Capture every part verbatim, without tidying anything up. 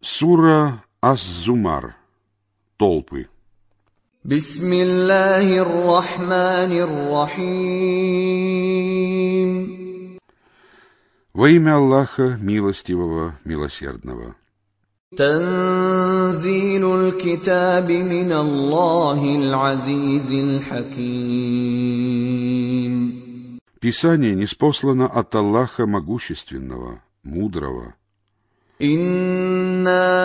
Сура Ас-Зумар. Толпы. Бисмиллахир-рахманир-рахим. Во имя Аллаха, милостивого, милосердного. Танзилуль китаби миналлахил азизил хаким. Писание ниспослано от Аллаха могущественного, мудрого. Инна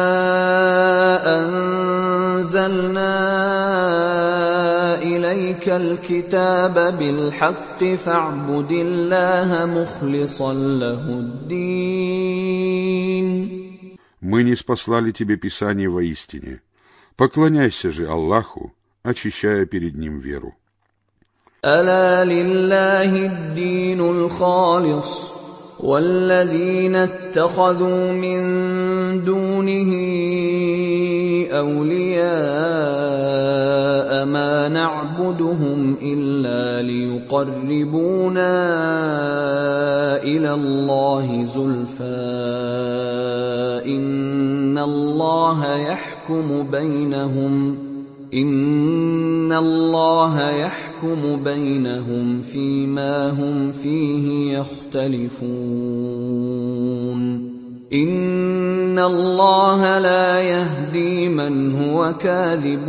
анзална илейкаль китаба биль-хакки фа'будиллаха мухлисан лахуддин. Мы ниспослали тебе Писание воистине. Поклоняйся же Аллаху, очищая перед Ним веру. Аля лиллахи-д-динул халис. والذين اتخذوا من دونه أولياء ما نعبدهم إلا ليقربونا إلى الله زلفى إن الله يحكم بينهم إن الله يحكم بينهم فيما هم فيه يختلفون إن الله لا يهدي من هو كاذب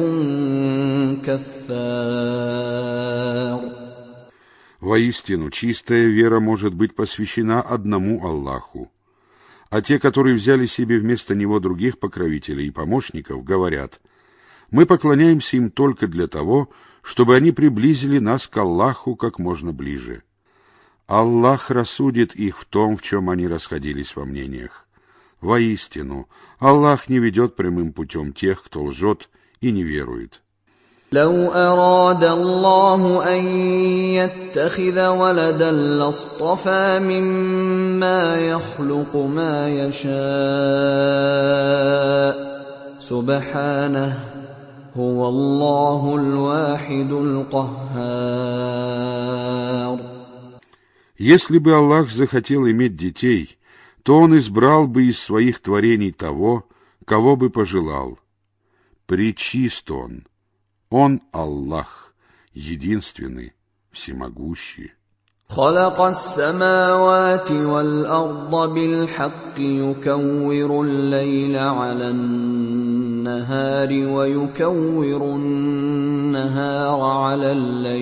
كفار. Воистину, чистая вера может быть посвящена одному Аллаху. А те, которые взяли себе вместо Него других покровителей и помощников, говорят: мы поклоняемся им только для того, чтобы они приблизили нас к Аллаху как можно ближе. Аллах рассудит их в том, в чем они расходились во мнениях. Воистину, Аллах не ведет прямым путем тех, кто лжет и не верует. لو أراد الله أن يتخذ ولدا لاصطفى مما يخلق ما يشاء سبحانه هو الله الواحد القهار. Если бы Аллах захотел иметь детей, то Он избрал бы из своих творений того, кого бы пожелал. Пречист Он. Он Аллах, единственный, всемогущий. خلق السماوات والأرض بالحق يكور الليل على النهار ويكور النهار على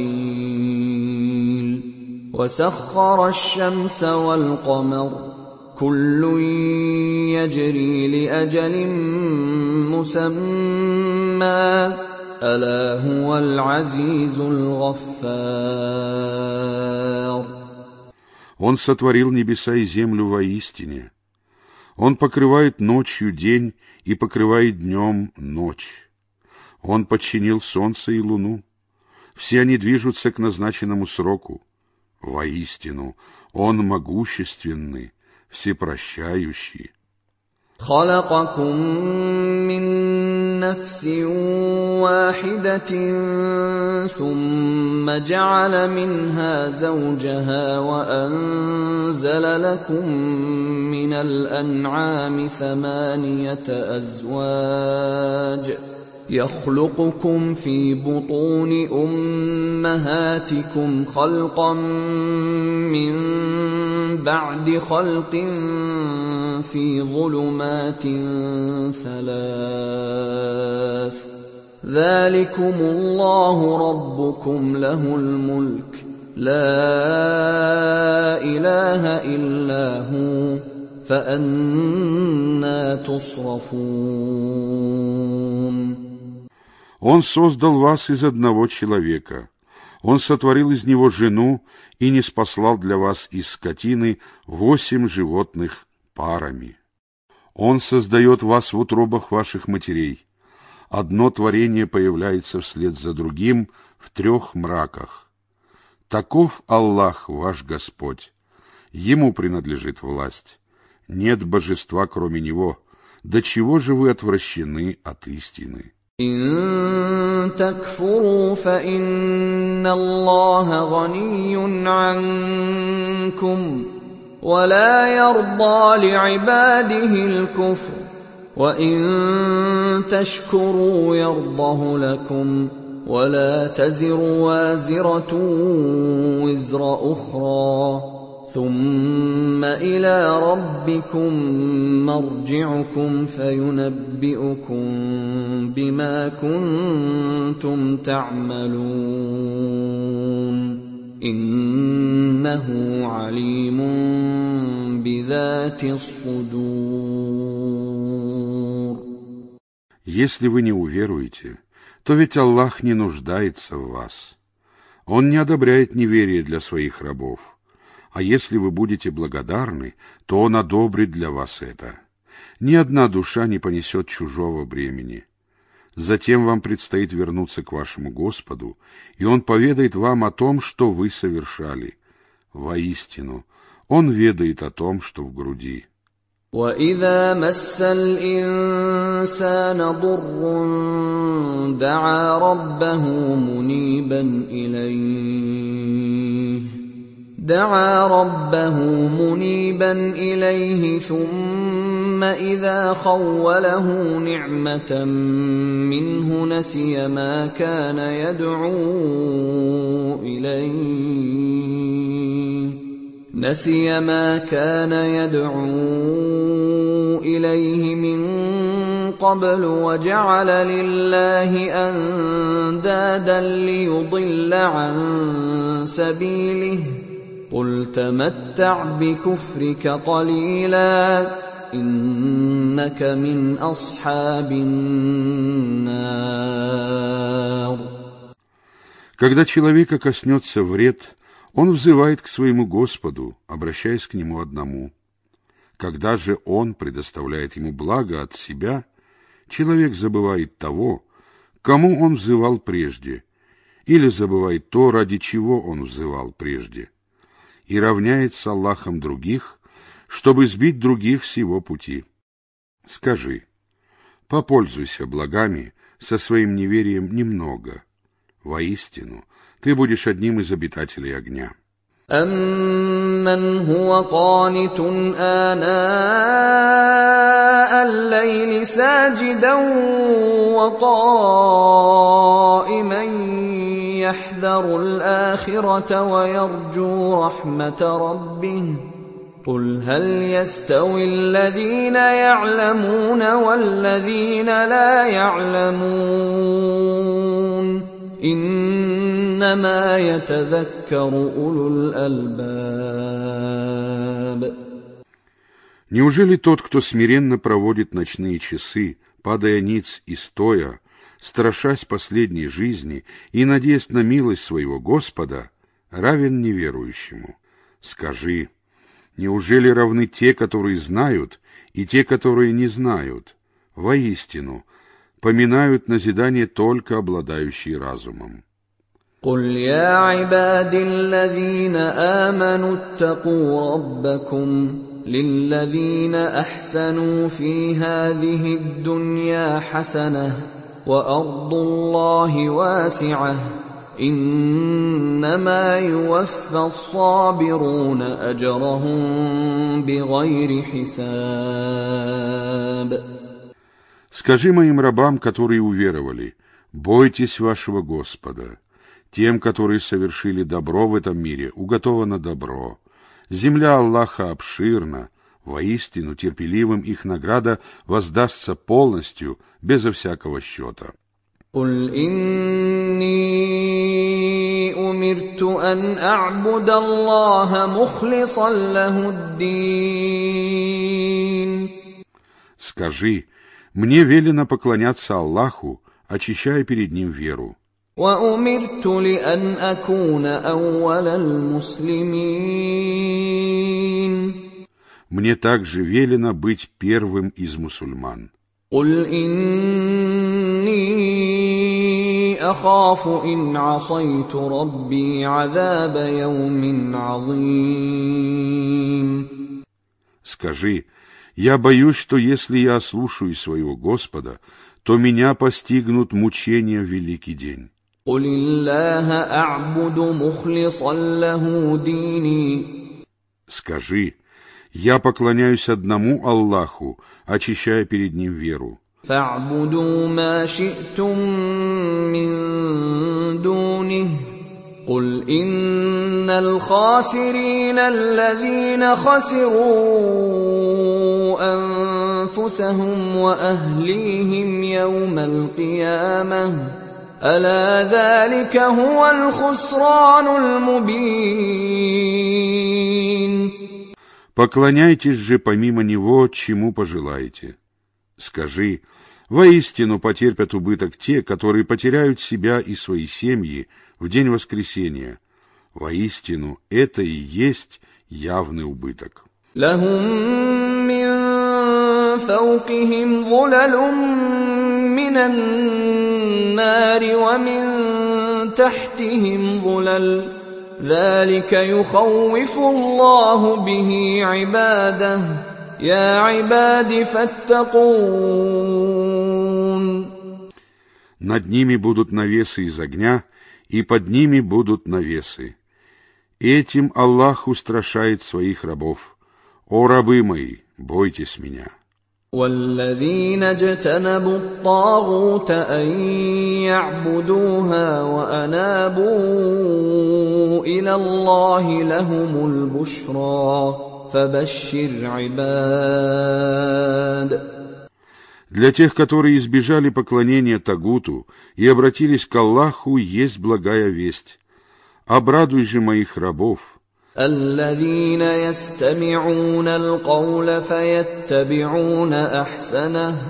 الليل وسخر الشمس والقمر كل يجري لأجل مسمى ألا هو العزيز الغفار. Он сотворил небеса и землю воистине. Он покрывает ночью день и покрывает днем ночь. Он подчинил солнце и луну. Все они движутся к назначенному сроку. Воистину, Он могущественный, всепрощающий. خلقكم من نفس واحدة ثم جعل منها زوجها وأنزل لكم من الأنعام ثمانية أزواج يخلقكم في بطون أمهاتكم خلقا من بعد خلق في ظلمات ثلاث ذلكم الله ربكم له الملك لا إله إلا هو فأنى تصرفون. Он создал вас из одного человека. Он сотворил из него жену и ниспослал для вас из скотины восемь животных парами. Он создает вас в утробах ваших матерей. Одно творение появляется вслед за другим в трех мраках. Таков Аллах, ваш Господь. Ему принадлежит власть. Нет божества, кроме Него. До чего же вы отвращены от истины? إن تكفروا فإن الله غني عنكم ولا يرضى لعباده الكفر وَإِن تَشْكُرُوا يَرْضَهُ لَكُمْ وَلَا تَزِرُ وَازِرَةٌ وِزْرَ أُخْرَى ثُمَّ إِلَى رَبِّكُمْ مَرْجِعُكُمْ فَيُنَبِّئُكُم بِمَا كُنتُمْ تَعْمَلُونَ إِنَّهُ عَلِيمٌ بِذَاتِ الصُّدُورِ. Если вы не уверуете, то ведь Аллах не нуждается в вас. Он не одобряет неверие для своих рабов. А если вы будете благодарны, то Он одобрит для вас это. Ни одна душа не понесет чужого бремени. Затем вам предстоит вернуться к вашему Господу, и Он поведает вам о том, что вы совершали. Воистину, Он ведает о том, что в груди. وَإِذَا مَسَّ الْإِنسَانَ ضُرٌّ دَعَا رَبَّهُ مُنِيبًا إِلَيْهِ دعا ربه منيبا إليه ثم إذا خوله نعمة منه نسي ما كان يدعو إليه نسي ما كان يدعو إليه من قبل وجعل لله أندادا ليضل عن سبيله قل تمتع بكفرك قليلا إنك من أصحاب النار. Когда человека коснется вред, он взывает к своему Господу, обращаясь к Нему одному. Когда же Он предоставляет ему благо от себя, человек забывает того, кому он взывал прежде, или забывает то, ради чего он взывал прежде, и равняет с Аллахом других, чтобы сбить других с его пути. Скажи, попользуйся благами со своим неверием немного. Воистину, ты будешь одним из обитателей огня. أَمَّنْ هُوَ قَانِتٌ آنَاءَ اللَّيْلِ سَاجِدًا وَقَائِمًا يَحْذَرُ الْآخِرَةَ وَيَرْجُو رَحْمَةَ رَبِّهِ قُلْ هَلْ يَسْتَوِي الَّذِينَ يَعْلَمُونَ وَالَّذِينَ لَا يَعْلَمُونَ إِنَّمَا يَتَذَكَّرُ أُولُو الْأَلْبَابِ. Неужели тот, кто смиренно проводит ночные часы, падая ниц и стоя, страшась последней жизни и надеясь на милость своего Господа, равен неверующему? Скажи, неужели равны те, которые знают, и те, которые не знают? Воистину, поминают назидание только обладающие разумом. قُلْ يَا عِبَادِي الَّذِينَ آمَنُوا اتَّقُوا رَبَّكُمْ لِلَّذِينَ أَحْسَنُوا فِي هَٰذِهِ الدُّنْيَا حَسَنَةٌ وَأَرْضُ اللَّهِ وَاسِعَةٌ إِنَّمَا يُوَفَّى الصَّابِرُونَ أَجْرَهُم بِغَيْرِ حِسَابٍ. Скажи моим рабам, которые уверовали, бойтесь вашего Господа. Тем, которые совершили добро в этом мире, уготовано добро. Земля Аллаха обширна, воистину терпеливым их награда воздастся полностью, безо всякого счета. قُلْ إِنِّي أُمِرْتُ أَنْ أَعْبُدَ اللَّهَ مُخْلِصًا لَهُ الدِّينَ. Скажи, мне велено поклоняться Аллаху, очищая перед Ним веру. وَأُمِرْتُ لِأَنْ أَكُونَ أَوَّلَ الْمُسْلِمِينَ. Мне также велено быть первым из мусульман. قُلْ إِنِّي أَخَافُ إِنْ عَصَيْتُ رَبِّي عَذَابَ يَوْمٍ عَظِيمٍ. Скажи, я боюсь, что если я ослушаюсь своего Господа, то меня постигнут мучения в великий день. قُلِ اللَّهَ أَعْبُدُ مُخْلِصًا لَهُ دِينِي. Скажи, Я поклоняюсь одному Аллаху, очищая перед Ним веру. فاعبدوا ما شئتم من دونه قل إن الخاسرين الذين خسروا أنفسهم وأهليهم يوم القيامة ألا ذلك هو الخسران المبين. Поклоняйтесь же помимо Него, чему пожелаете. Скажи, воистину потерпят убыток те, которые потеряют себя и свои семьи в день воскресения. Воистину, это и есть явный убыток. لهم من فوقهم ظلل من النار ومن تحتهم ظلل ذلك يخوف الله به عباده يا عباد فاتقون. Над ними будут навесы из огня, и под ними будут навесы. Этим Аллах устрашает своих рабов. О рабы мои, бойтесь меня. والذين اجتنبوا الطاغوت أن يعبدوها وأنابوا إلى الله لهم البشرى فبشر عباد. Для тех, которые избежали поклонения Тагуту и обратились к Аллаху, есть благая весть. Обрадуй же моих рабов. الذين يستمعون القول فيتبعون أحسنه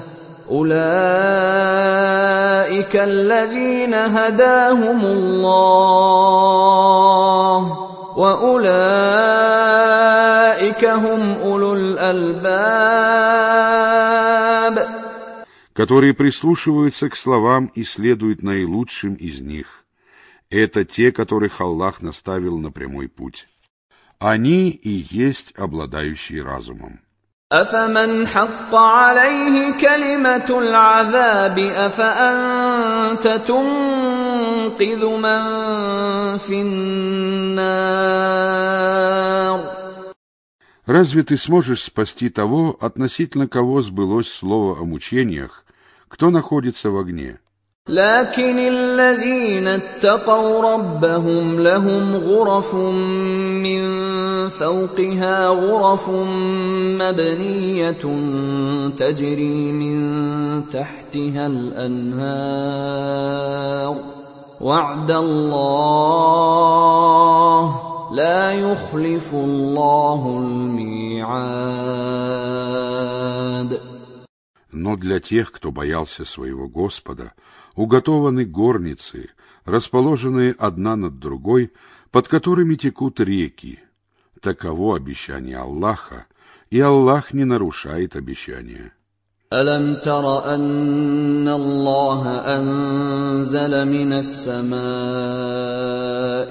أولئك الذين هداهم الله وأولئك هم أولو الألباب. Которые прислушиваются к словам и следуют наилучшим из них. Это те, которых Аллах наставил на прямой путь. Они и есть обладающие разумом. أفمن حق عليه كلمة العذاب أفأنت تنقذ من في النار. Разве ты сможешь спасти того, относительно кого сбылось слово о мучениях, кто находится в огне? لكن الذين اتقوا ربهم لهم غرف من فوقها غرف مبنية تجري من تحتها الأنهار وعد الله لا يخلف الله الميعاد. Но для тех, кто боялся своего Господа, уготованы горницы, расположенные одна над другой, под которыми текут реки. Таково обещание Аллаха, и Аллах не нарушает обещания. ألم تر أن الله أنزل من السماء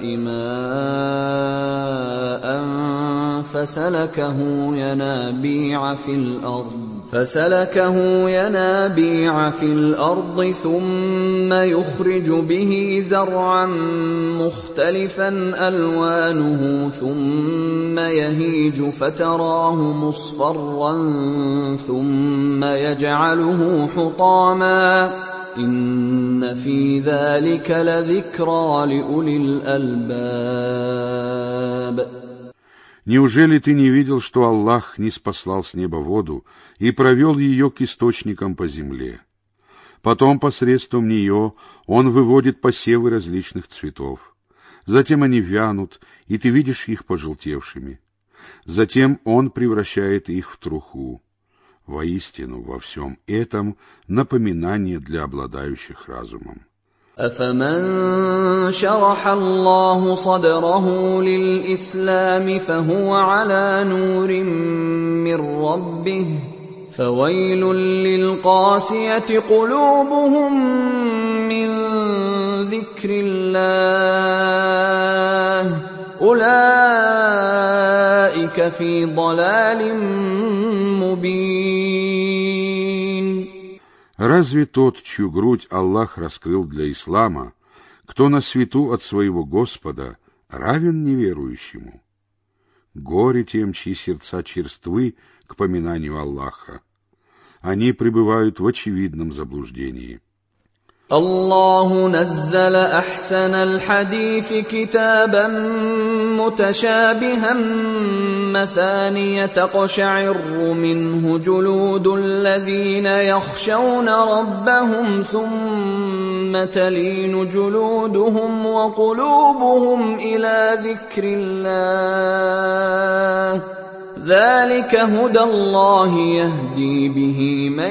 ماء فسلكه ينابيع في الأرض فسلكه ينابيع في الأرض ثم يخرج به زرعا مختلفا ألوانه ثم يهيج فتراه مصفرا ثم يجعله حطاما إن في ذلك لذكرى لأولي الألباب. Неужели ты не видел, что Аллах ниспослал с неба воду и провел ее к источникам по земле? Потом посредством нее Он выводит посевы различных цветов. Затем они вянут, и ты видишь их пожелтевшими. Затем Он превращает их в труху. Воистину, во всем этом напоминание для обладающих разумом. أفمن شرح الله صدره للإسلام فهو على نور من ربه فويل للقاسية قلوبهم من ذكر الله أولئك في ضلال مبين. Разве тот, чью грудь Аллах раскрыл для ислама, кто на свету от своего Господа, равен неверующему? Горе тем, чьи сердца черствы к поминанию Аллаха. Они пребывают в очевидном заблуждении. الله نزل أحسن الحديث كتابا متشابها مثانية تقشعر منه جلود الذين يخشون ربهم ثم تلين جلودهم وقلوبهم إلى ذكر الله ذلك هدى الله يهدي به من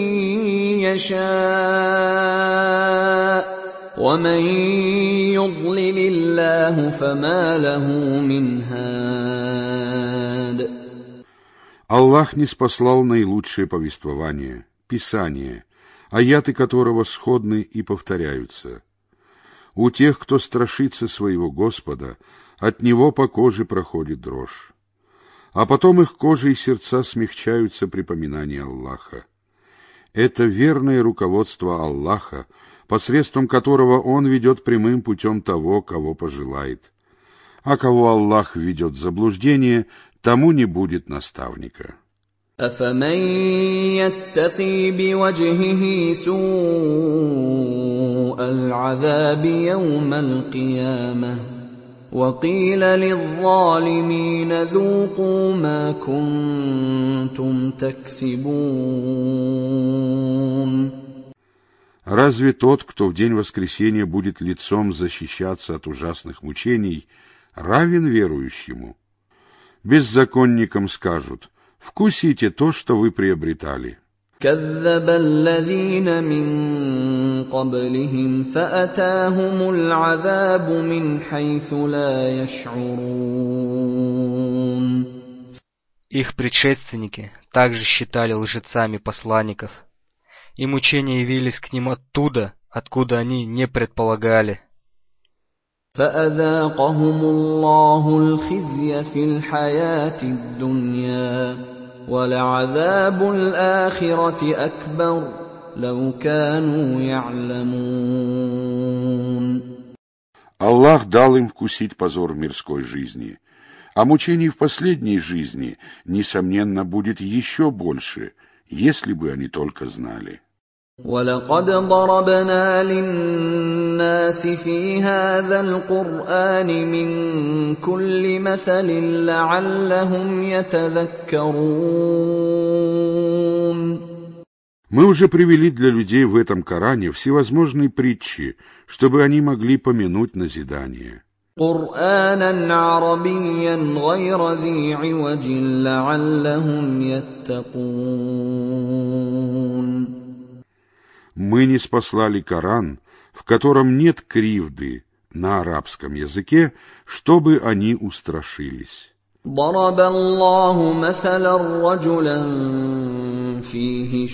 يشاء ومن يضلل الله فما له من هاد. Аллах ниспослал наилучшее повествование, Писание, аяты которого сходны и повторяются. У тех, кто страшится своего Господа, от него по коже проходит дрожь. А потом их кожа и сердца смягчаются при поминании Аллаха. Это верное руководство Аллаха, посредством которого Он ведет прямым путем того, кого пожелает. А кого Аллах введет в заблуждение, тому не будет наставника. أَفَمَن يَتَّقِي بِوَجْهِهِ سُوءَ الْعَذَابِ يَوْمَ الْقِيَامَةِ وَقِيلَ لِلظَّالِمِينَ ذُوقُوا مَا كُنتُمْ تَكْسِبُونَ. Разве тот, кто в день воскресения будет лицом защищаться от ужасных мучений, равен верующему? Беззаконникам скажут: «Вкусите то, что вы приобретали». كذب الذين من قبلهم فأتاهم العذاب من حيث لا يشعرون. Их предшественники также считали лжецами посланников, и мучения явились к ним оттуда, откуда они не предполагали. فأذاقهم الله الخزي في الحياة الدنيا وَلَعَذَابُ الْآخِرَةِ أَكْبَرُ لَوْ كَانُوا يَعْلَمُونَ. Аллах дал им вкусить позор мирской жизни, а мучений в последней жизни, несомненно, будет еще больше, если бы они только знали. وَلَقَدْ ضَرَبْنَا لِلنَّاسِ فِي هَذَا الْقُرْآنِ مِنْ كُلِّ مَثَلٍ لَعَلَّهُمْ يَتَذَكَّرُونَ. Мы уже привели для людей в этом Коране всевозможные притчи, чтобы они могли помянуть назидание. قُرْآنًا عَرَبِيًّا غَيْرَ ذِي عِوَجٍ لَعَلَّهُمْ يَتَّقُونَ. Мы ниспослали Коран, в котором нет кривды, на арабском языке, чтобы они устрашились. ضرب الله مثلا رجلا فيه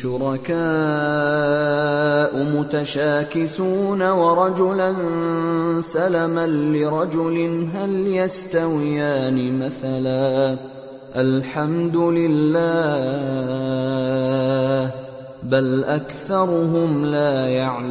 شركاء متشاكسون ورجلا سلما لرجل هل يستويان مثلا الحمد لله بل أكثرهم لا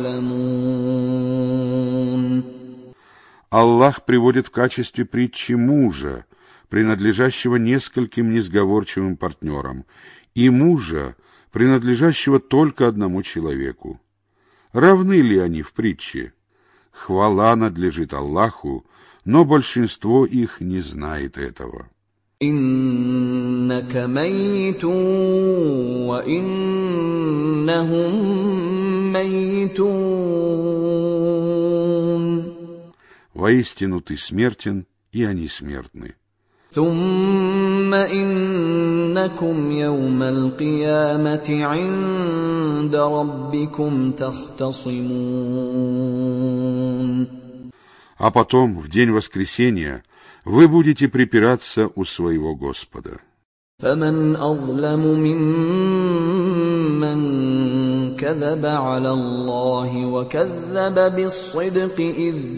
يعلمون. Аллах приводит в качестве притчи мужа, принадлежащего нескольким несговорчивым партнерам, и мужа, принадлежащего только одному человеку. Равны ли они в притче? Хвала надлежит Аллаху, но большинство их не знает этого. إِنَّكَ مَيِّتٌ وَإِنَّهُم مَّيِّتُونَ. Воистину ты смертен, и они смертны. ثُمَّ إِنَّكُمْ يَوْمَ الْقِيَامَةِ عِندَ رَبِّكُمْ تَخْتَصِمُونَ. А потом, в день воскресения, вы будете припираться у своего Господа. فَمَنْ أَظْلَمُ مِمَّنْ كَذَبَ عَلَى اللَّهِ وَكَذَّبَ بِالصِّدْقِ إِذْ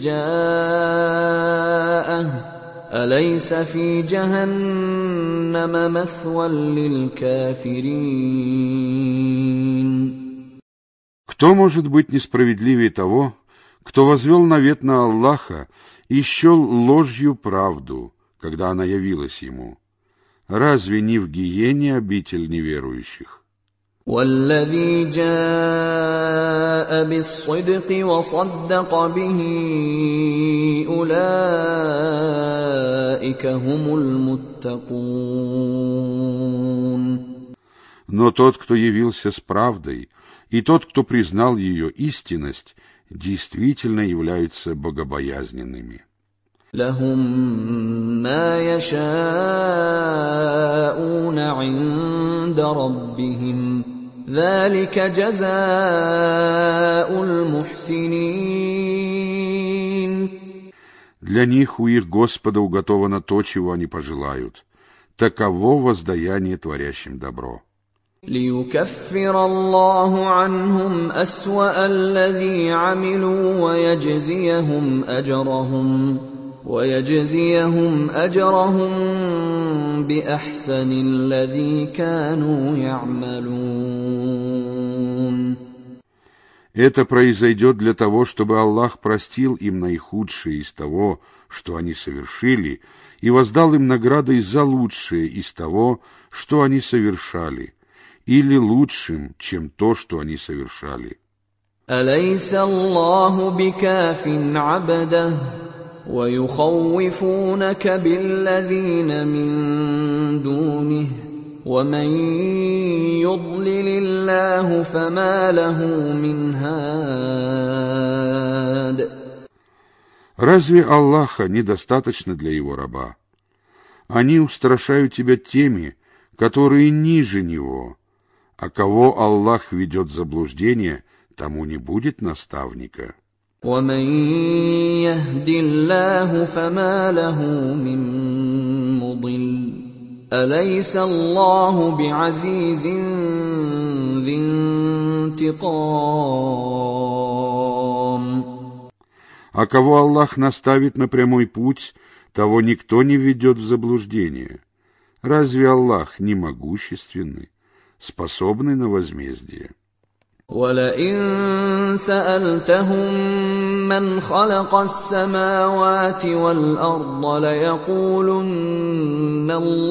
جَاءَهُ أَلَيْسَ فِي جَهَنَّمَ مَثْوًى لِلْكَافِرِينَ. Кто может быть несправедливее того, кто возвел навет на Аллаха и счел ложью правду, когда она явилась ему. Разве не в гиене обитель неверующих? والذي جاء بالصدق وصدق به أولئك هم المتقون. Но тот, кто явился с правдой, и тот, кто признал ее истинность, действительно являются богобоязненными. لهم ما يشاءون عند ربهم ذلك جزاء المحسنين. Для них у их Господа уготовано то, чего они пожелают. Таково воздаяние творящим добро. ليكفر الله عنهم أسوأ الذي عملوا ويجزيهم أجرهم ويجزيهم أجرهم بأحسن الذي كانوا يعملون. Это произойдет для того, чтобы Аллах простил им наихудшее из того, что они совершили, и воздал им наградой за лучшее из того, что они совершали, или лучшим, чем то, что они совершали. أليس الله بكاف عبده ويخوفونك بالذين من دونه ومن يضلل الله فما له من هاد. Разве Аллаха недостаточно для его раба? Они устрашают тебя теми, которые ниже него, а кого Аллах ведет в заблуждение, тому не будет наставника. ومن يهد الله فما له من مضل أليس الله بعزيز ذي انتقام. А кого Аллах наставит на прямой путь, того никто не ведет в заблуждение. Разве Аллах не могущественный, способный на возмездие? وَلَئِن سَأَلْتَهُم مَّنْ خَلَقَ السَّمَاوَاتِ وَالْأَرْضَ لَيَقُولُنَّ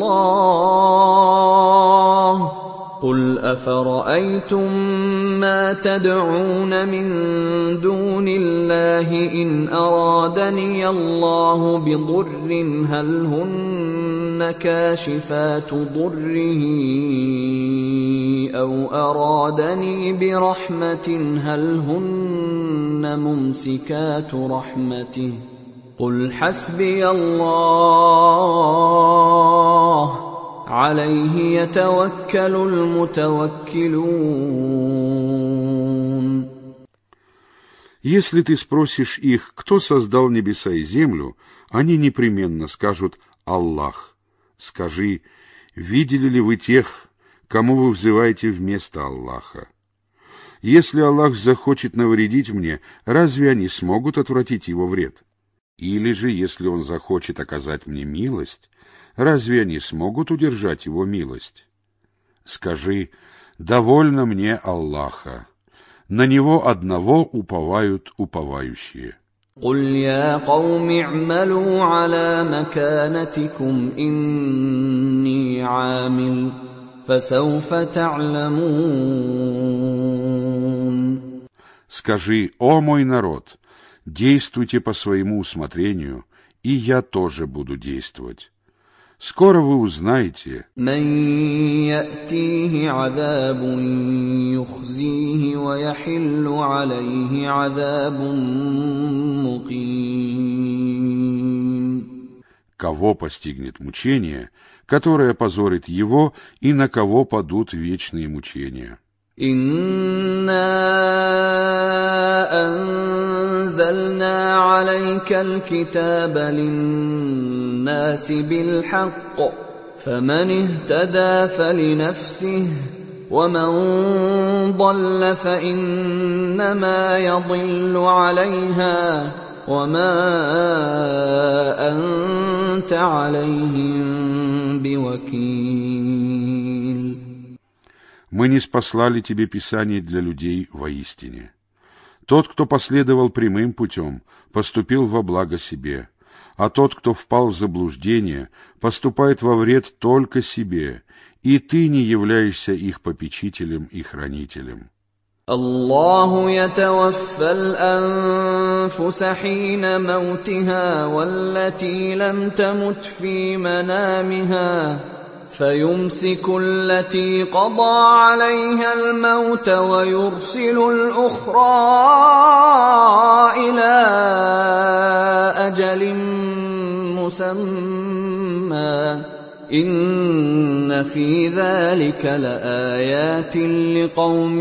اللَّهُ قُلْ أَفَرَأَيْتُم مَّا تَدْعُونَ مِن دُونِ اللَّهِ إِنْ أَرَادَنِيَ اللَّهُ بِضُرٍّ هَلْ هُنَّ كَاشِفَاتُ ضُرِّهِ أَوْ أَرَادَنِي بِرَحْمَةٍ هَلْ هُنَّ مُمْسِكَاتُ رَحْمَتِهِ قُلْ حَسْبِيَ اللَّهُ عليه يتوكل المتوكلون. Если ты спросишь их, кто создал небеса и землю, они непременно скажут «Аллах». Скажи, видели ли вы тех, кому вы взываете вместо Аллаха? Если Аллах захочет навредить мне, разве они смогут отвратить его вред? Или же, если Он захочет оказать мне милость, разве они смогут удержать его милость? Скажи, довольно мне Аллаха, на Него одного уповают уповающие. قُلْ يَا قَوْمِ اعْمَلُوا عَلَى مَكَانَتِكُمْ إِنِّي عَامِلٌ فَسَوْفَ تَعْلَمُونَ. Скажи, о мой народ, действуйте по своему усмотрению, и я тоже буду действовать. Скоро вы узнаете, مَن يَأْتِيهِ عَذَابٌ يُخْزِيهِ وَيَحِلُّ عَلَيْهِ عَذَابٌ مُقِيمٌ. кого постигнет мучение, которое позорит его, и на кого падут вечные мучения. إِنَّا أَنزَلْنَا عَلَيْكَ الْكِتَابَ لِلنَّاسِ بِالْحَقِّ فَمَنِ اهْتَدَىٰ فَلِنَفْسِهِ وَمَن ضَلَّ فَإِنَّمَا يَضِلُّ عَلَيْهَا وَمَا أَنتَ عَلَيْهِم بِوَكِيلٍ. Мы ниспослали тебе Писание для людей воистине. Тот, кто последовал прямым путем, поступил во благо себе, а тот, кто впал в заблуждение, поступает во вред только себе, и ты не являешься их попечителем и хранителем. الله يتوفى الأنفس حين موتها والتي لم تمت في منامها فيمسك التي قضى عليها الموت ويرسل الأخرى إلى أجل مسمى إن في ذلك لآيات لقوم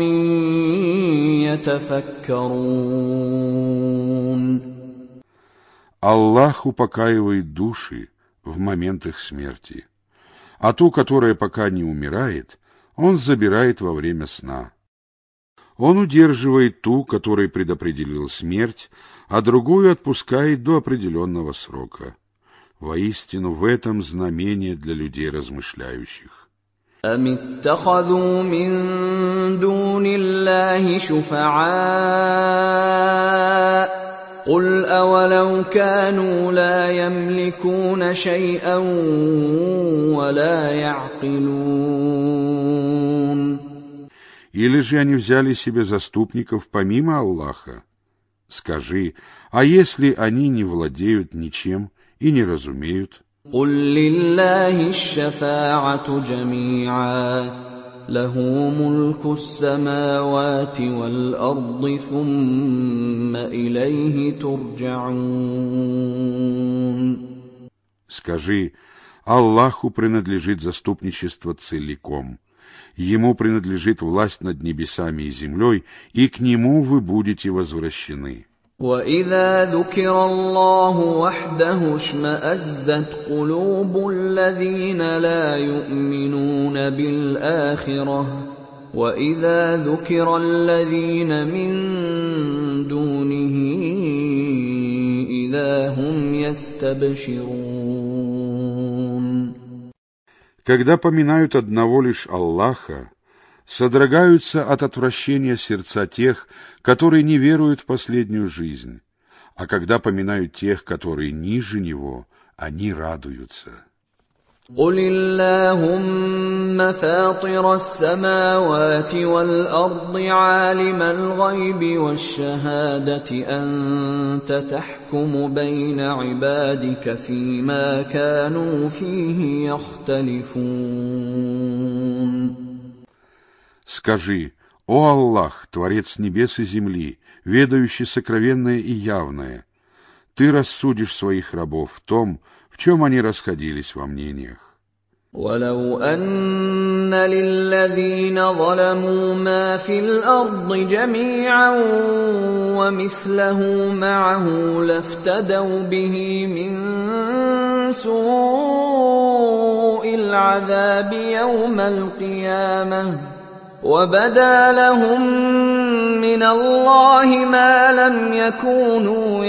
يتفكرون. Аллах упокаивает души в момент их смерти, а ту, которая пока не умирает, Он забирает во время сна. Он удерживает ту, которой предопределил смерть, а другую отпускает до определенного срока. Воистину, в этом знамение для людей размышляющих. أَمِ اتَّخَذُوا مِن دُونِ اللَّهِ شُفَعَاءَ قُلْ أَوَلَوْ كَانُوا لَا يَمْلِكُونَ شَيْئًا وَلَا يَعْقِلُونَ. Или же они взяли себе заступников помимо Аллаха? Скажи, а если они не владеют ничем и не разумеют? قُل لِّلَّهِ الشَّفَاعَةُ جَمِيعًا لَّهُ مُلْكُ السَّمَاوَاتِ وَالْأَرْضِ ثُمَّ إِلَيْهِ تُرْجَعُونَ. Скажи, Аллаху принадлежит заступничество целиком. Ему принадлежит власть над небесами и землей, и к Нему вы будете возвращены. وَإِذَا ذُكِرَ اللَّهُ وَحْدَهُ اشْمَأَزَّتْ قُلُوبُ الَّذِينَ لَا يُؤْمِنُونَ بِالْآخِرَةِ وَإِذَا ذُكِرَ الَّذِينَ مِن دُونِهِ إِذَا هُمْ يَسْتَبْشِرُونَ. Когда поминают одного лишь Аллаха, содрогаются от отвращения сердца тех, которые не веруют в последнюю жизнь, а когда поминают тех, которые ниже него, они радуются. قُلِ اللَّهُمَّ فَاطِرَ السَّمَاوَاتِ وَالْأَرْضِ عَالِمَ الْغَيْبِ وَالشَّهَادَةِ أَنتَ تَحْكُمُ بَيْنَ عِبَادِكَ فِيمَا كَانُوا فِيهِ يَخْتَلِفُونَ. Скажи, о Аллах, Творец небес и земли, ведающий сокровенное и явное, Ты рассудишь своих рабов в том, в чем они расходились во мнениях. وَلَوْ أَنَّ لِلَّذِينَ ظَلَمُوا مَا فِي الْأَرْضِ جَمِيعًا وَمِثْلَهُ مَعَهُ لَافْتَدَوْا بِهِ مِن سُوءِ الْعَذَابِ يَوْمَ الْقِيَامَةِ وَبَدَا لَهُم مِّنَ اللَّهِ مَا لَمْ يَكُونُوا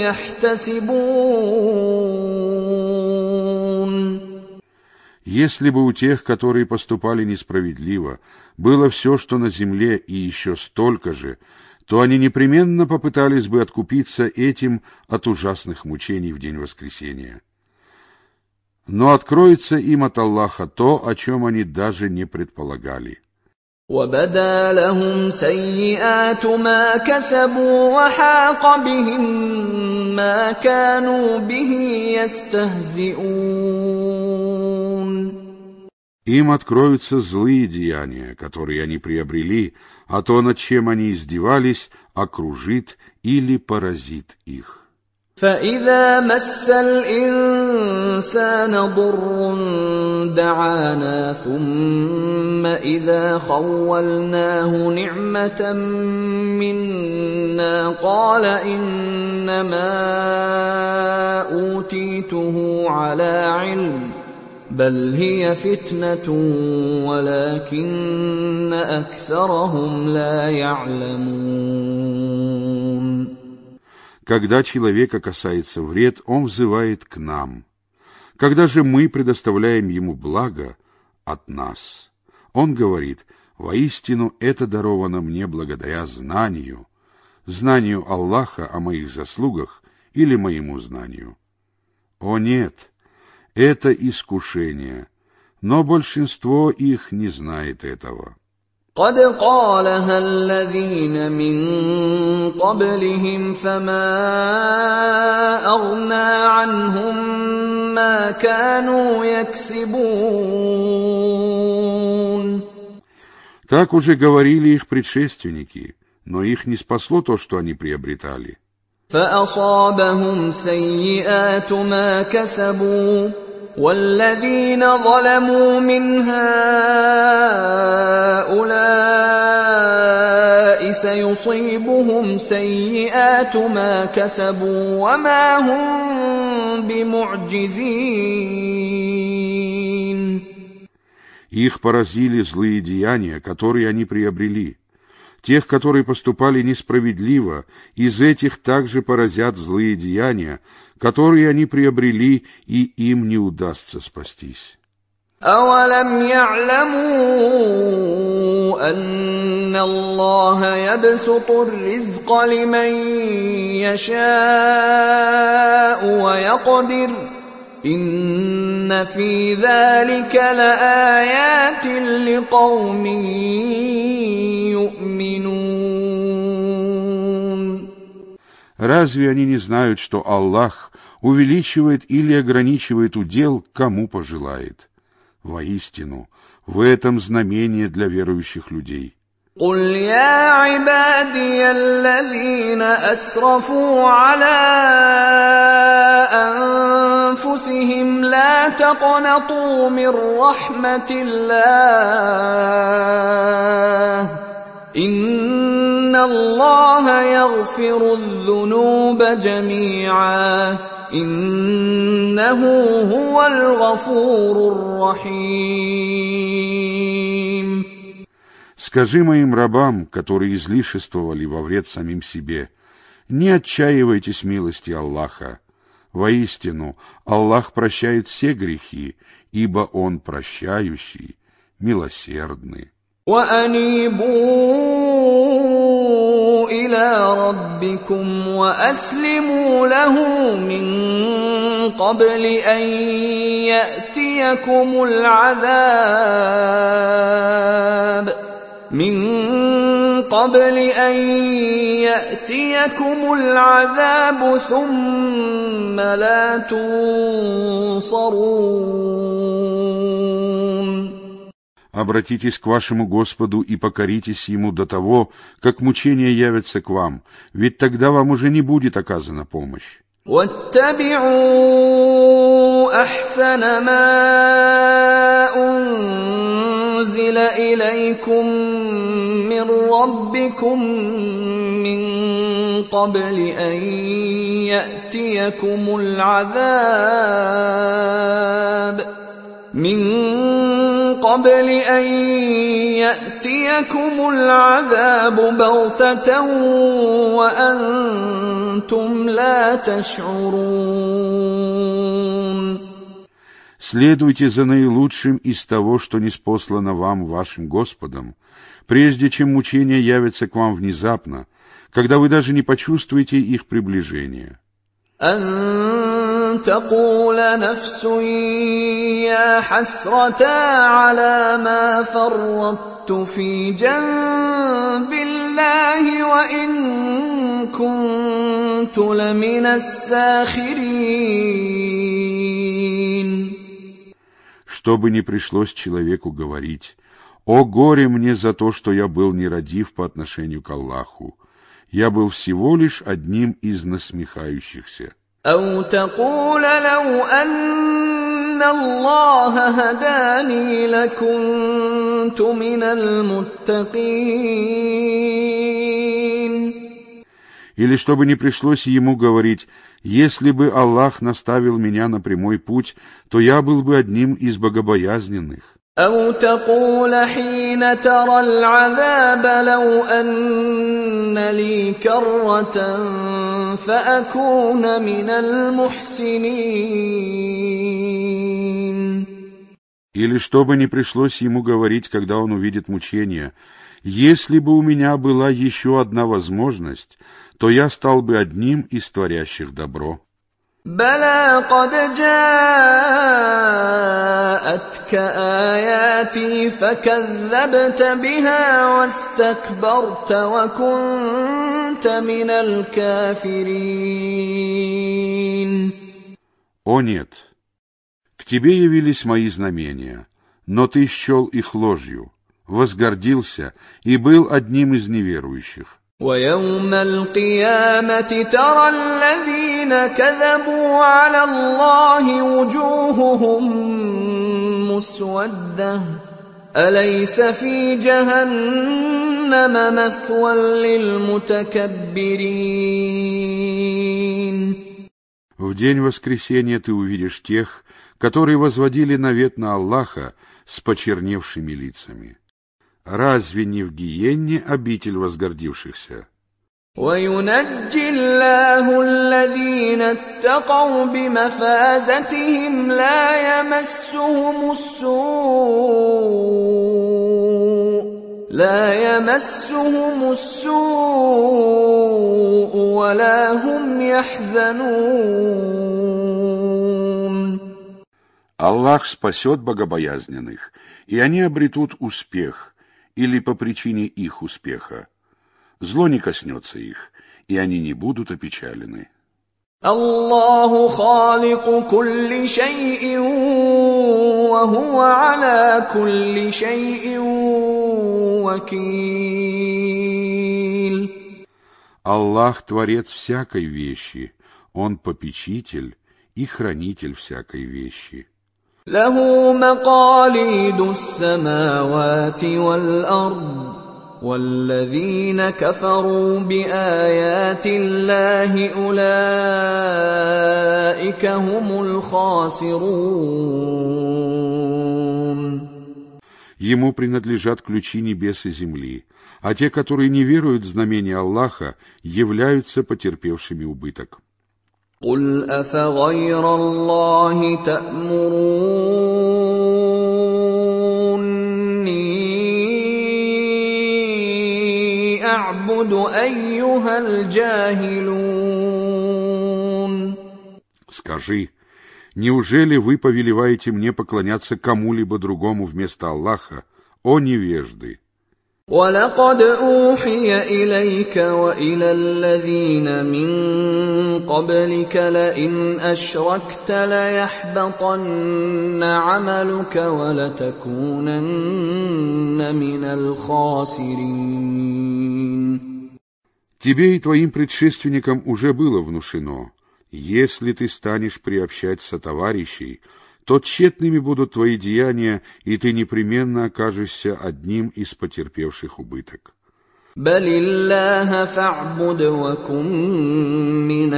يَحْتَسِبُونَ. Если бы у тех, которые поступали несправедливо, было все, что на земле, и еще столько же, то они непременно попытались бы откупиться этим от ужасных мучений в день воскресения. Но откроется им от Аллаха то, о чем они даже не предполагали. وَبَدَا لَهُمْ سَيِّئَاتُ مَا كَسَبُوا وَحَاقَ بِهِم مَّا كَانُوا بِهِ يَسْتَهْزِئُونَ. Им откроются злые деяния, которые они приобрели, а то, над чем они издевались, окружит или поразит их. فَإِذَا مَسَّ الْإِنسَانَ ضُرٌّ دَعَانَا ثُمَّ إِذَا خَوَّلْنَاهُ نِعْمَةً مِنَّا قَالَ إِنَّمَا أُوتِيتُهُ عَلَى عِلْمٍ بَلْ هِيَ فِتْنَةٌ وَلَكِنَّ أَكْثَرَهُمْ لَا يَعْلَمُونَ. Когда человека касается вред, он взывает к нам. Когда же мы предоставляем ему благо от нас, он говорит: «Воистину это даровано мне благодаря знанию, знанию Аллаха о моих заслугах или моему знанию». О нет, это искушение, но большинство их не знает этого. قد قالها الذين من قبلهم فما أغنى عنهم ما كانوا يكسبون. Так уже говорили их предшественники, но их не спасло то, что они приобретали. فأصابهم سيئات ما كسبوا والذين ظلموا من هؤلاء سيصيبهم سيئات ما كسبوا وما هم بمعجزين. Их поразили злые деяния, которые они приобрели. Тех, которые поступали несправедливо, из этих также поразят злые деяния, которые они приобрели, и им не удастся спастись. أَوَلَمْ يَعْلَمُوا أَنَّ اللَّهَ يَبْسُطُ الرِّزْقَ لِمَن يَشَاءُ وَيَقْدِرُ إِنَّ فِي ذَلِكَ لَآيَاتٍ لِقَوْمٍ يُؤْمِنُونَ. Разве они не знают, что Аллах увеличивает или ограничивает удел, кому пожелает? Воистину, в этом знамение для верующих людей. قُلْ يَا عِبَادِيَ الَّذِينَ أَسْرَفُوا عَلَىٰ أَنفُسِهِمْ لَا تَقْنَطُوا مِن رَّحْمَةِ اللَّهِ إِنَّ اللَّهَ يَغْفِرُ الذُّنُوبَ جَمِيعًا إِنَّهُ هُوَ الْغَفُورُ الرَّحِيمُ. Скажи моим рабам, которые излишествовали во вред самим себе, не отчаивайтесь милости Аллаха. Воистину, Аллах прощает все грехи, ибо Он прощающий, милосердный. وَأَنِيبُوا إِلَىٰ رَبِّكُمْ وَأَسْلِمُوا لَهُ مِن قَبْلِ أَن يَأْتِيَكُمُ الْعَذَابُ من قبل أن يأتيكم العذاب ثم لا تنصرون. Обратитесь к вашему Господу и покоритесь Ему до того, как мучения явятся к вам, ведь тогда вам уже не будет оказана помощь. واتبعوا أحسن ما أنزل إليكم من ربكم من قبل أن يأتيكم العذاب من قبل أن يأتيكم العذاب بغتة وأنتم لا تشعرون. Следуйте за наилучшим из того, что ниспослано вам вашим Господом, прежде чем мучения явятся к вам внезапно, когда вы даже не почувствуете их приближения. أن تقول نفس يا حسرة على ما فرطت في جنب الله وإن كنت لمن الساخرين. Чтобы не пришлось человеку говорить: «О горе мне за то, что я был нерадив по отношению к Аллаху! Я был всего лишь одним из насмехающихся». أو تقول لو أن الله هداني لكنت من المتقين. Или чтобы не пришлось ему говорить: «Если бы Аллах наставил меня на прямой путь, то я был бы одним из богобоязненных». أو تقول حين ترى العذاب لو أن لي كرة فأكون من المحسنين. Или чтобы не пришлось ему говорить, когда он увидит мучения: «Если бы у меня была еще одна возможность, то я стал бы одним из творящих добро». بلى قد جاءتك آياتي فكذبت بها واستكبرت وكنت من الكافرين. О нет, к тебе явились мои знамения, но ты счел их ложью, возгордился и был одним из неверующих. ويوم القيامة ترى الذين كذبوا على الله وجوههم مسودة أليس في جهنم مثوى للمتكبرين. В день воскресения ты увидишь тех, которые возводили навет на Аллаха с почерневшими лицами. Разве не в гиенне обитель возгордившихся? وَيُنَجِّي اللَّهُ الَّذِينَ اتَّقَوْا بِمَفَازَتِهِمْ لَا يَمَسُّهُمُ السُّوءُ لَا يَمَسُّهُمُ السُّوءُ وَلَا هُمْ يَحْزَنُونَ. Аллах спасет богобоязненных, и они обретут успех, или по причине их успеха. Зло не коснется их, и они не будут опечалены. Аллаху халику кулли шай'ин, ва хуа аля кулли шай'ин вакил. Аллах творец всякой вещи, Он попечитель и хранитель всякой вещи. له مقاليد السماوات والأرض والذين كفروا بآيات الله أولئك هم الخاسرون. Ему принадлежат ключи небес и земли, а те, которые не веруют в знамения Аллаха, являются потерпевшими убыток. قُلْ أَفَغَيْرَ اللَّهِ تَأْمُرُونِّي أَعْبُدُ أَيُّهَا الْجَاهِلُونَ. Скажи, неужели вы повелеваете мне поклоняться кому-либо другому вместо Аллаха, о невежды? وَلَقَدْ أُوحِيَ إِلَيْكَ وَإِلَى الَّذِينَ مِن قَبْلِكَ لَئِنْ أَشْرَكْتَ لَيَحْبَطَنَّ عَمَلُكَ وَلَتَكُونَنَّ مِنَ الْخَاسِرِينَ. Тебе и твоим предшественникам уже было внушено, если ты станешь приобщать сотоварищей, то тщетными будут твои деяния, и ты непременно окажешься одним из потерпевших убыток. بَلِ اللَّهَ فَاعْبُدْ وَكُن مِّنَ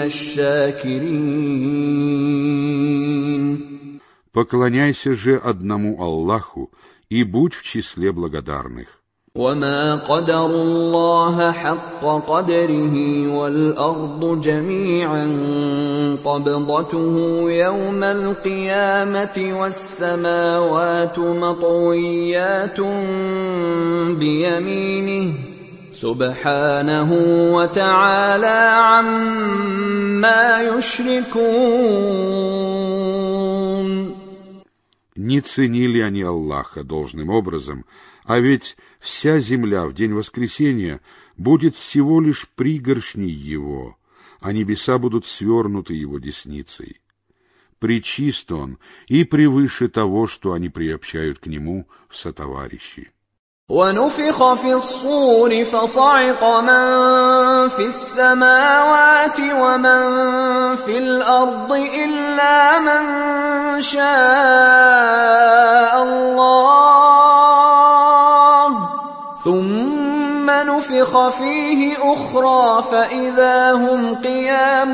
الشَّاكِرِينَ. Поклоняйся же одному Аллаху и будь в числе благодарных. وَمَا قَدَرُوا اللَّهَ حَقَّ قَدْرِهِ وَالْأَرْضُ جَمِيعًا قَبْضَتُهُ يَوْمَ الْقِيَامَةِ وَالسَّمَاوَاتُ مَطْوِيَّاتٌ بِيَمِينِهِ سُبْحَانَهُ وَتَعَالَى عَمَّا يُشْرِكُونَ. Не ценили они Аллаха должным образом, а ведь вся земля в день воскресения будет всего лишь пригоршней Его, а небеса будут свернуты Его десницей. Пречист Он и превыше того, что они приобщают к Нему в сотоварищи. وَنُفِخَ فِي الصُّورِ فَصَعِقَ مَن فِي السَّمَاوَاتِ وَمَن فِي الْأَرْضِ إِلَّا مَن شَاءَ اللَّهُ ثُمَّ نُفِخَ فِيهِ أُخْرَىٰ فَإِذَا هُمْ قِيَامٌ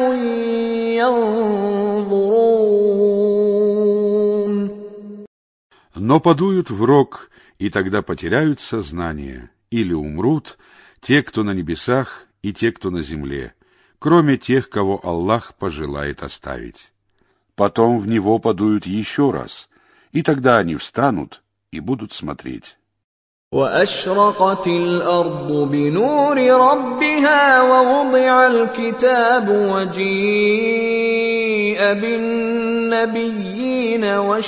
يَنظُرُونَ. Но подуют в рог, и тогда потеряют сознание, или умрут те, кто на небесах, и те, кто на земле, кроме тех, кого Аллах пожелает оставить. Потом в него подуют еще раз, и тогда они встанут и будут смотреть. وَأَشْرَقَتِ الْأَرْضُ بِنُورِ رَبِّهَا وَوُضِعَ الْكِتَابُ وَجِيءَ بالنبيين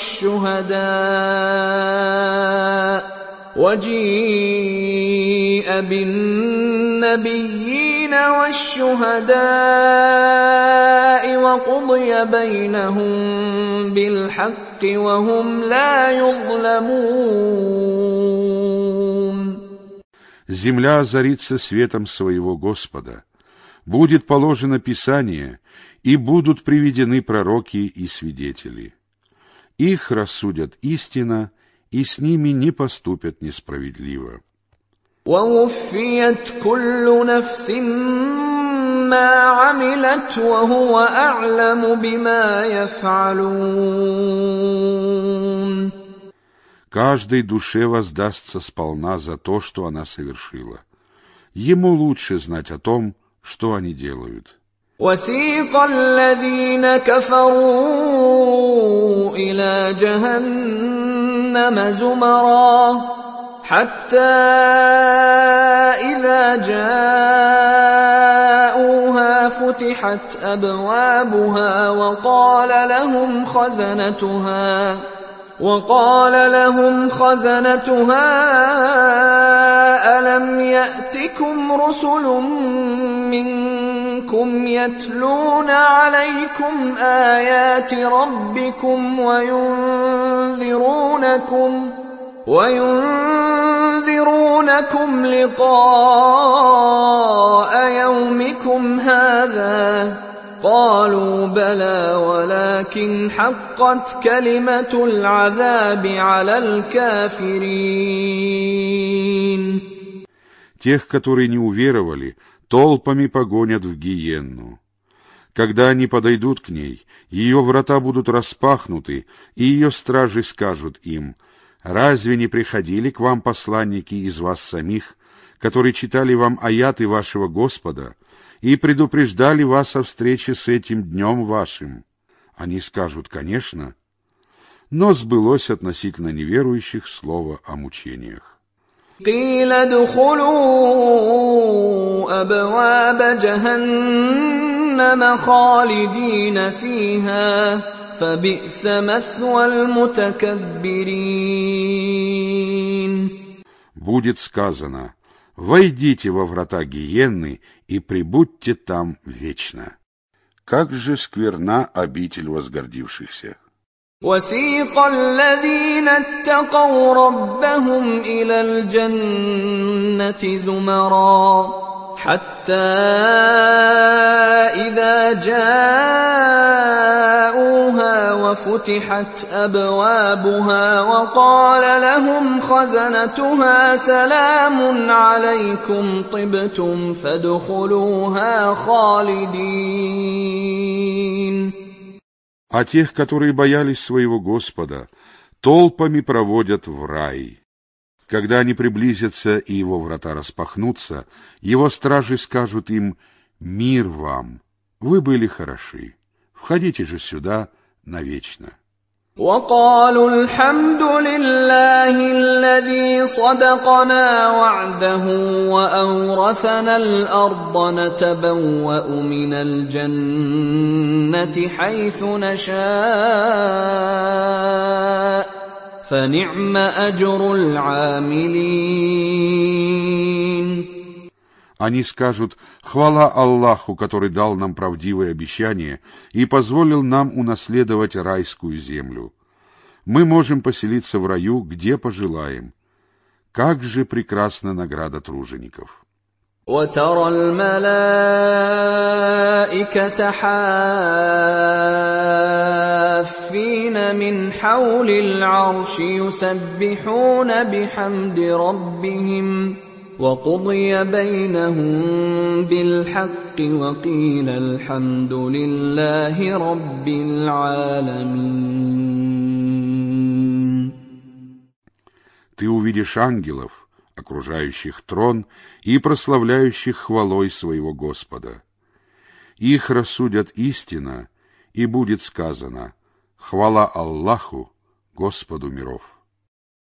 والشهداء وجيء بالنبيين والشهداء وقضي بينهم بالحق وهم لا يظلمون. Земля озарится светом своего Господа, будет положено Писание, и будут приведены пророки и свидетели. Их рассудят истина, и с ними не поступят несправедливо. وَوُفِّيَتْ كُلُّ نَفْسٍ مَّا عَمِلَتْ وَهُوَ أَعْلَمُ بِمَا يَفْعَلُونَ. Каждой душе воздастся сполна за то, что она совершила. Ему лучше знать о том, что они делают. وَسِيقَ الَّذِينَ كَفَرُوا إِلَى جَهَنَّمَ زُمَرًا حَتَّى إِذَا جَاءُوهَا فُتِحَتْ أَبْوَابُهَا وَقَالَ لَهُمْ خَزَنَتُهَا وقال لهم خزنتها ألم يأتكم رسل منكم يتلون عليكم آيات ربكم وينذرونكم وينذرونكم لقاء يومكم هذا قالوا بلى ولكن حقت كلمة العذاب على الكافرين. Тех, которые не уверовали, толпами погонят в гиенну. Когда они подойдут к ней, ее врата будут распахнуты, и ее стражи скажут им: «Разве не приходили к вам посланники из вас самих, которые читали вам аяты вашего Господа и предупреждали вас о встрече с этим днем вашим?» Они скажут: «Конечно». Но сбылось относительно неверующих слово о мучениях. قيل ادخلوا أبواب جهنم خالدين فيها فبئس مثوى المتكبرين. Будет сказано: «Войдите во врата гиенны и пребудьте там вечно». Как же скверна обитель возгордившихся! وسيق الذين اتقوا ربهم إلى الجنة زمرا حتى إذا جاءوها وفتحت أبوابها وقال لهم خزنتها سلام عليكم طبتم فادخلوها خالدين. А тех, которые боялись своего Господа, толпами проводят в рай. Когда они приблизятся и его врата распахнутся, его стражи скажут им: «Мир вам! Вы были хороши. Входите же сюда навечно». وقالوا الحمد لله الذي صدقنا وعده وأورثنا الأرض نتبوأ من الجنة حيث نشاء فنعم أجر العاملين. Они скажут: «Хвала Аллаху, который дал нам правдивое обещание и позволил нам унаследовать райскую землю. Мы можем поселиться в раю, где пожелаем. Как же прекрасна награда тружеников!» وترى الملائكة حافين من حول العرش يسبحون بحمد ربهم وقضي بينهم بالحق وقيل الحمد لله رب العالمين. Ты увидишь ангелов, окружающих трон и прославляющих хвалой своего Господа. Их рассудят истина, и будет сказано: «Хвала Аллаху, Господу миров».